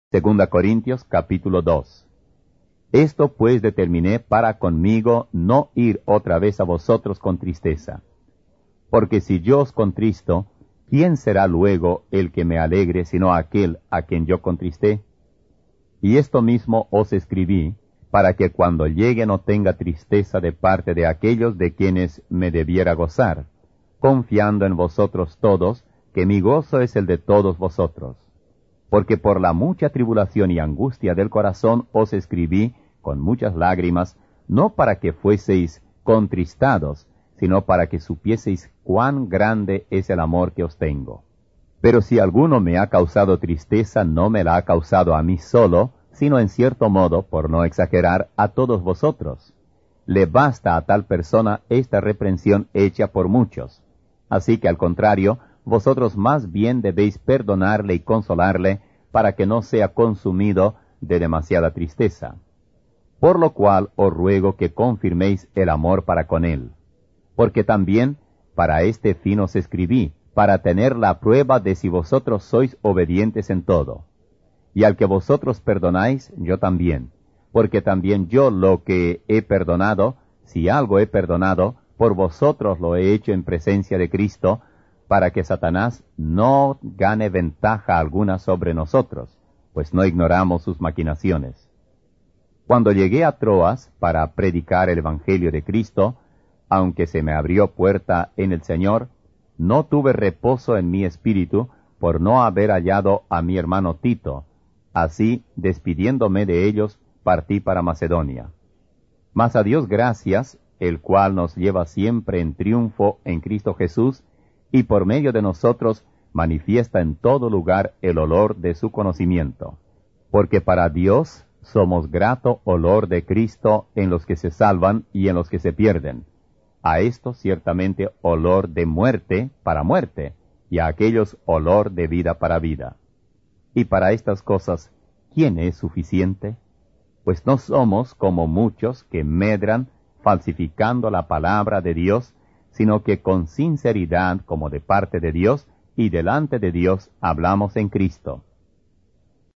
Segunda Corintios capítulo 2. Esto pues determiné para conmigo no ir otra vez a vosotros con tristeza. Porque si yo os contristo, ¿quién será luego el que me alegre sino aquel a quien yo contristé? Y esto mismo os escribí, para que cuando llegue no tenga tristeza de parte de aquellos de quienes me debiera gozar, confiando en vosotros todos, que mi gozo es el de todos vosotros. Porque por la mucha tribulación y angustia del corazón os escribí con muchas lágrimas, no para que fueseis contristados, sino para que supieseis cuán grande es el amor que os tengo. Pero si alguno me ha causado tristeza, no me la ha causado a mí solo, sino en cierto modo, por no exagerar, a todos vosotros. Le basta a tal persona esta reprensión hecha por muchos. Así que al contrario, vosotros más bien debéis perdonarle y consolarle, para que no sea consumido de demasiada tristeza. Por lo cual os ruego que confirméis el amor para con él. Porque también para este fin os escribí, para tener la prueba de si vosotros sois obedientes en todo. Y al que vosotros perdonáis, yo también. Porque también yo lo que he perdonado, si algo he perdonado, por vosotros lo he hecho en presencia de Cristo, para que Satanás no gane ventaja alguna sobre nosotros, pues no ignoramos sus maquinaciones. Cuando llegué a Troas para predicar el Evangelio de Cristo, aunque se me abrió puerta en el Señor, no tuve reposo en mi espíritu por no haber hallado a mi hermano Tito. Así, despidiéndome de ellos, partí para Macedonia. Mas a Dios gracias, el cual nos lleva siempre en triunfo en Cristo Jesús, y por medio de nosotros manifiesta en todo lugar el olor de su conocimiento. Porque para Dios somos grato olor de Cristo en los que se salvan y en los que se pierden. A estos ciertamente olor de muerte para muerte, y a aquellos olor de vida para vida. Y para estas cosas, ¿quién es suficiente? Pues no somos como muchos que medran falsificando la palabra de Dios, sino que con sinceridad como de parte de Dios y delante de Dios hablamos en Cristo,